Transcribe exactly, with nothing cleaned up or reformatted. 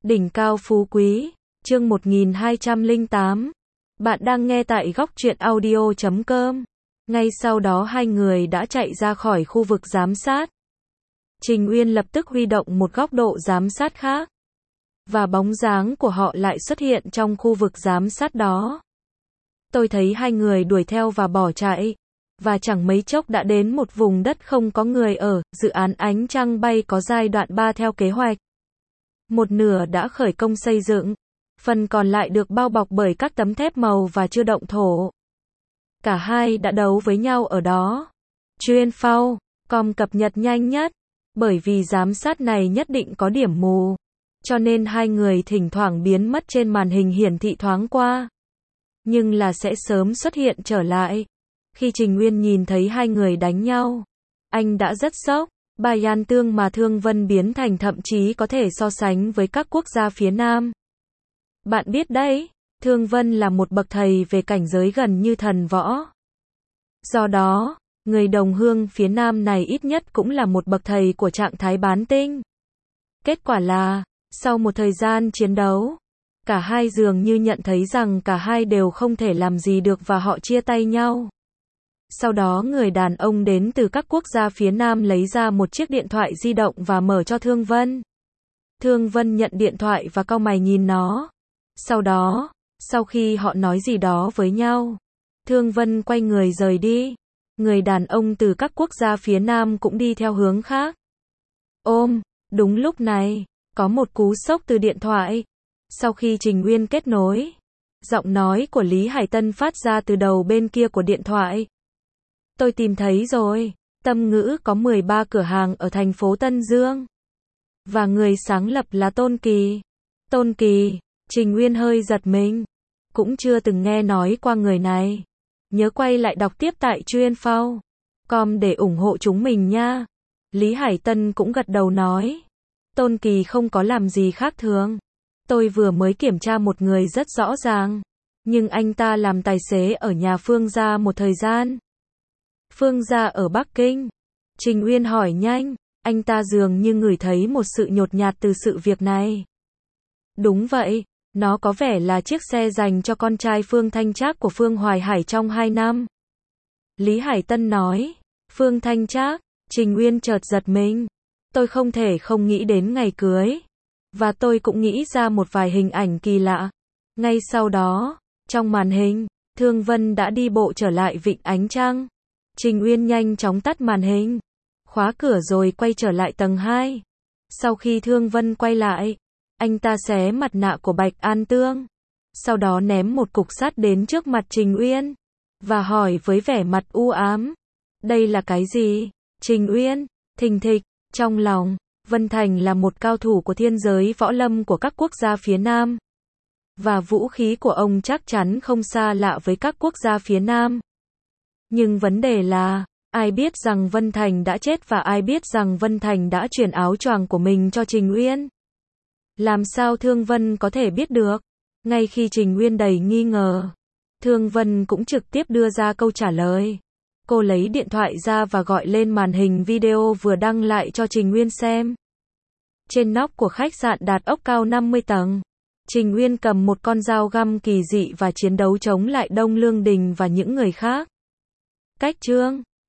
Đỉnh cao phú quý, chương một nghìn hai trăm lẻ tám. Bạn đang nghe tại góc truyện audio chấm com. Ngay sau đó hai người đã chạy ra khỏi khu vực giám sát. Trình Uyên lập tức huy động một góc độ giám sát khác. Và bóng dáng của họ lại xuất hiện trong khu vực giám sát đó. Tôi thấy hai người đuổi theo và bỏ chạy. Và chẳng mấy chốc đã đến một vùng đất không có người ở, dự án ánh trăng bay có giai đoạn ba theo kế hoạch. Một nửa đã khởi công xây dựng, phần còn lại được bao bọc bởi các tấm thép màu và chưa động thổ. Cả hai đã đấu với nhau ở đó. Chuyên phao, com cập nhật nhanh nhất, bởi vì giám sát này nhất định có điểm mù, cho nên hai người thỉnh thoảng biến mất trên màn hình hiển thị thoáng qua. Nhưng là sẽ sớm xuất hiện trở lại. Khi Trình Uyên nhìn thấy hai người đánh nhau, anh đã rất sốc. Bayan Tương mà Thương Vân biến thành thậm chí có thể so sánh với các quốc gia phía Nam. Bạn biết đấy, Thương Vân là một bậc thầy về cảnh giới gần như thần võ. Do đó, người đồng hương phía Nam này ít nhất cũng là một bậc thầy của trạng thái bán tinh. Kết quả là, sau một thời gian chiến đấu, cả hai dường như nhận thấy rằng cả hai đều không thể làm gì được và họ chia tay nhau. Sau đó người đàn ông đến từ các quốc gia phía Nam lấy ra một chiếc điện thoại di động và mở cho Thương Vân. Thương Vân nhận điện thoại và cau mày nhìn nó. Sau đó, sau khi họ nói gì đó với nhau, Thương Vân quay người rời đi. Người đàn ông từ các quốc gia phía Nam cũng đi theo hướng khác. Ôm, đúng lúc này, có một cú sốc từ điện thoại. Sau khi Trình Uyên kết nối, giọng nói của Lý Hải Tân phát ra từ đầu bên kia của điện thoại. Tôi tìm thấy rồi, Tâm Ngữ có mười ba cửa hàng ở thành phố Tân Dương. Và người sáng lập là Tôn Kỳ. Tôn Kỳ, Trình Uyên hơi giật mình. Cũng chưa từng nghe nói qua người này. Nhớ quay lại đọc tiếp tại chuyên phao chấm com để ủng hộ chúng mình nha. Lý Hải Tân cũng gật đầu nói. Tôn Kỳ không có làm gì khác thường. Tôi vừa mới kiểm tra một người rất rõ ràng. Nhưng anh ta làm tài xế ở nhà Phương gia một thời gian. Phương gia ở Bắc Kinh. Trình Uyên hỏi nhanh, anh ta dường như ngửi thấy một sự nhột nhạt từ sự việc này. Đúng vậy, nó có vẻ là chiếc xe dành cho con trai Phương Thanh Trác của Phương Hoài Hải trong hai năm. Lý Hải Tân nói, Phương Thanh Trác, Trình Uyên chợt giật mình. Tôi không thể không nghĩ đến ngày cưới. Và tôi cũng nghĩ ra một vài hình ảnh kỳ lạ. Ngay sau đó, trong màn hình, Thương Vân đã đi bộ trở lại vịnh ánh trăng. Trình Uyên nhanh chóng tắt màn hình, khóa cửa rồi quay trở lại tầng hai. Sau khi Thương Vân quay lại, anh ta xé mặt nạ của Bạch An Tương. Sau đó ném một cục sắt đến trước mặt Trình Uyên. Và hỏi với vẻ mặt u ám. Đây là cái gì? Trình Uyên, thình thịch, trong lòng, Vân Thành là một cao thủ của thiên giới võ lâm của các quốc gia phía Nam. Và vũ khí của ông chắc chắn không xa lạ với các quốc gia phía Nam. Nhưng vấn đề là, ai biết rằng Vân Thành đã chết và ai biết rằng Vân Thành đã chuyển áo choàng của mình cho Trình Uyên? Làm sao Thương Vân có thể biết được? Ngay khi Trình Uyên đầy nghi ngờ, Thương Vân cũng trực tiếp đưa ra câu trả lời. Cô lấy điện thoại ra và gọi lên màn hình video vừa đăng lại cho Trình Uyên xem. Trên nóc của khách sạn đạt ốc cao năm mươi tầng, Trình Uyên cầm một con dao găm kỳ dị và chiến đấu chống lại Đông Lương Đình và những người khác. Cách chương